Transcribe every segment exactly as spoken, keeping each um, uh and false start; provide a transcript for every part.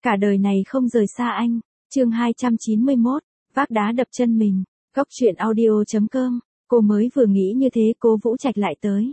cả đời này không rời xa anh. Chương hai trăm chín mươi mốt, vác đá đập chân mình. Góc truyện audio chấm com. Cô mới vừa nghĩ như thế, cô Vũ Trạch lại tới.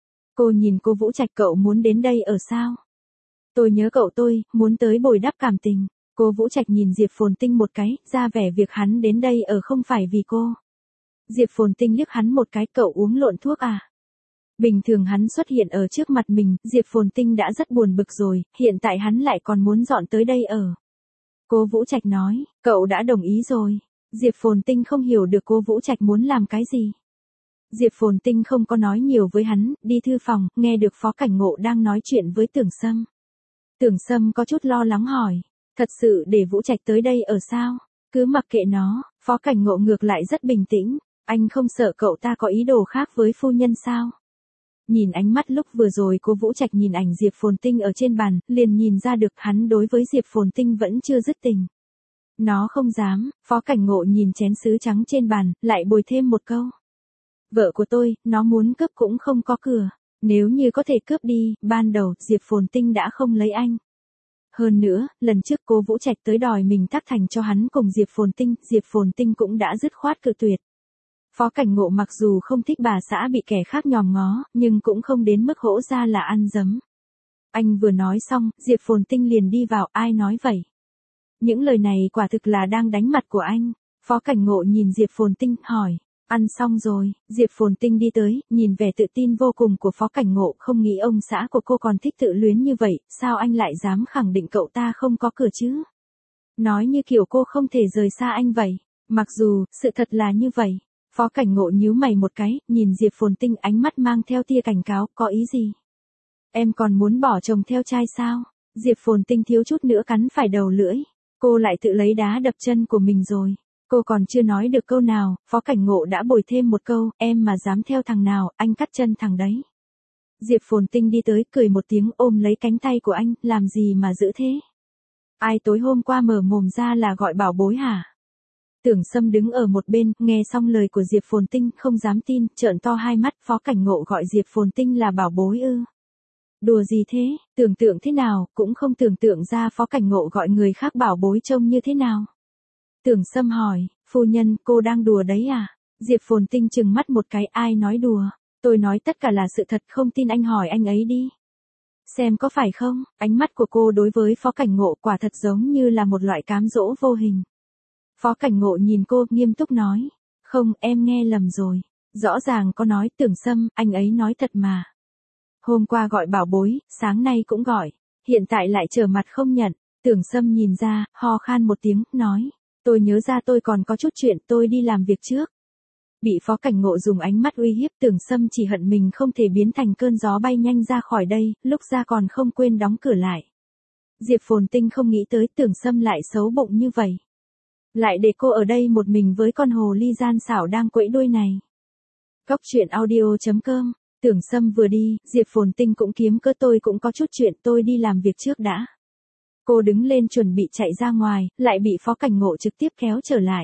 Cô nhìn cô Vũ Trạch, cậu muốn đến đây ở sao? Tôi nhớ cậu, tôi muốn tới bồi đắp cảm tình. Cô Vũ Trạch nhìn Diệp Phồn Tinh một cái, ra vẻ việc hắn đến đây ở không phải vì cô. Diệp Phồn Tinh liếc hắn một cái, cậu uống lộn thuốc à? Bình thường hắn xuất hiện ở trước mặt mình, Diệp Phồn Tinh đã rất buồn bực rồi, hiện tại hắn lại còn muốn dọn tới đây ở. Cô Vũ Trạch nói, cậu đã đồng ý rồi. Diệp Phồn Tinh không hiểu được cô Vũ Trạch muốn làm cái gì. Diệp Phồn Tinh không có nói nhiều với hắn, đi thư phòng, nghe được Phó Cảnh Ngộ đang nói chuyện với Tưởng Sâm. Tưởng Sâm có chút lo lắng hỏi, thật sự để Vũ Trạch tới đây ở sao? Cứ mặc kệ nó. Phó Cảnh Ngộ ngược lại rất bình tĩnh, anh không sợ cậu ta có ý đồ khác với phu nhân sao? Nhìn ánh mắt lúc vừa rồi cô Vũ Trạch nhìn ảnh Diệp Phồn Tinh ở trên bàn, liền nhìn ra được hắn đối với Diệp Phồn Tinh vẫn chưa dứt tình. Nó không dám. Phó Cảnh Ngộ nhìn chén sứ trắng trên bàn, lại bồi thêm một câu. Vợ của tôi, nó muốn cướp cũng không có cửa. Nếu như có thể cướp đi, ban đầu Diệp Phồn Tinh đã không lấy anh. Hơn nữa, lần trước cô Vũ Trạch tới đòi mình tác thành cho hắn cùng Diệp Phồn Tinh, Diệp Phồn Tinh cũng đã dứt khoát cự tuyệt. Phó Cảnh Ngộ mặc dù không thích bà xã bị kẻ khác nhòm ngó, nhưng cũng không đến mức hỗ ra là ăn dấm. Anh vừa nói xong, Diệp Phồn Tinh liền đi vào, ai nói vậy? Những lời này quả thực là đang đánh mặt của anh. Phó Cảnh Ngộ nhìn Diệp Phồn Tinh, hỏi, ăn xong rồi? Diệp Phồn Tinh đi tới, nhìn vẻ tự tin vô cùng của Phó Cảnh Ngộ, không nghĩ ông xã của cô còn thích tự luyến như vậy, sao anh lại dám khẳng định cậu ta không có cửa chứ? Nói như kiểu cô không thể rời xa anh vậy. Mặc dù, sự thật là như vậy. Phó Cảnh Ngộ nhíu mày một cái, nhìn Diệp Phồn Tinh, ánh mắt mang theo tia cảnh cáo, có ý gì? Em còn muốn bỏ chồng theo trai sao? Diệp Phồn Tinh thiếu chút nữa cắn phải đầu lưỡi. Cô lại tự lấy đá đập chân của mình rồi. Cô còn chưa nói được câu nào, Phó Cảnh Ngộ đã bồi thêm một câu, em mà dám theo thằng nào, anh cắt chân thằng đấy. Diệp Phồn Tinh đi tới, cười một tiếng, ôm lấy cánh tay của anh, làm gì mà giữ thế? Ai tối hôm qua mở mồm ra là gọi bảo bối hả? Tưởng Sâm đứng ở một bên, nghe xong lời của Diệp Phồn Tinh, không dám tin, trợn to hai mắt. Phó Cảnh Ngộ gọi Diệp Phồn Tinh là bảo bối ư? Đùa gì thế? Tưởng tượng thế nào, cũng không tưởng tượng ra Phó Cảnh Ngộ gọi người khác bảo bối trông như thế nào. Tưởng Sâm hỏi, phu nhân, cô đang đùa đấy à? Diệp Phồn Tinh trừng mắt một cái, ai nói đùa? Tôi nói tất cả là sự thật, không tin anh hỏi anh ấy đi. Xem có phải không? Ánh mắt của cô đối với Phó Cảnh Ngộ quả thật giống như là một loại cám dỗ vô hình. Phó Cảnh Ngộ nhìn cô, nghiêm túc nói, không, em nghe lầm rồi. Rõ ràng có nói. Tưởng Sâm, anh ấy nói thật mà. Hôm qua gọi bảo bối, sáng nay cũng gọi, hiện tại lại trở mặt không nhận. Tưởng Sâm nhìn ra, ho khan một tiếng, nói, tôi nhớ ra tôi còn có chút chuyện, tôi đi làm việc trước. Bị Phó Cảnh Ngộ dùng ánh mắt uy hiếp, Tưởng Sâm chỉ hận mình không thể biến thành cơn gió bay nhanh ra khỏi đây, lúc ra còn không quên đóng cửa lại. Diệp Phồn Tinh không nghĩ tới Tưởng Sâm lại xấu bụng như vậy. Lại để cô ở đây một mình với con hồ ly gian xảo đang quẫy đuôi này. Góc truyện audio chấm com. Tưởng Sâm vừa đi, Diệp Phồn Tinh cũng kiếm cớ, tôi cũng có chút chuyện, tôi đi làm việc trước đã. Cô đứng lên chuẩn bị chạy ra ngoài, lại bị Phó Cảnh Ngộ trực tiếp kéo trở lại.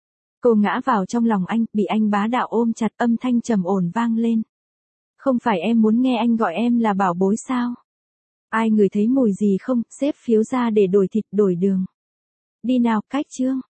Cô ngã vào trong lòng anh, bị anh bá đạo ôm chặt, âm thanh trầm ổn vang lên. Không phải em muốn nghe anh gọi em là bảo bối sao? Ai ngửi thấy mùi gì không, xếp phiếu ra để đổi thịt đổi đường. Đi nào, cách chương.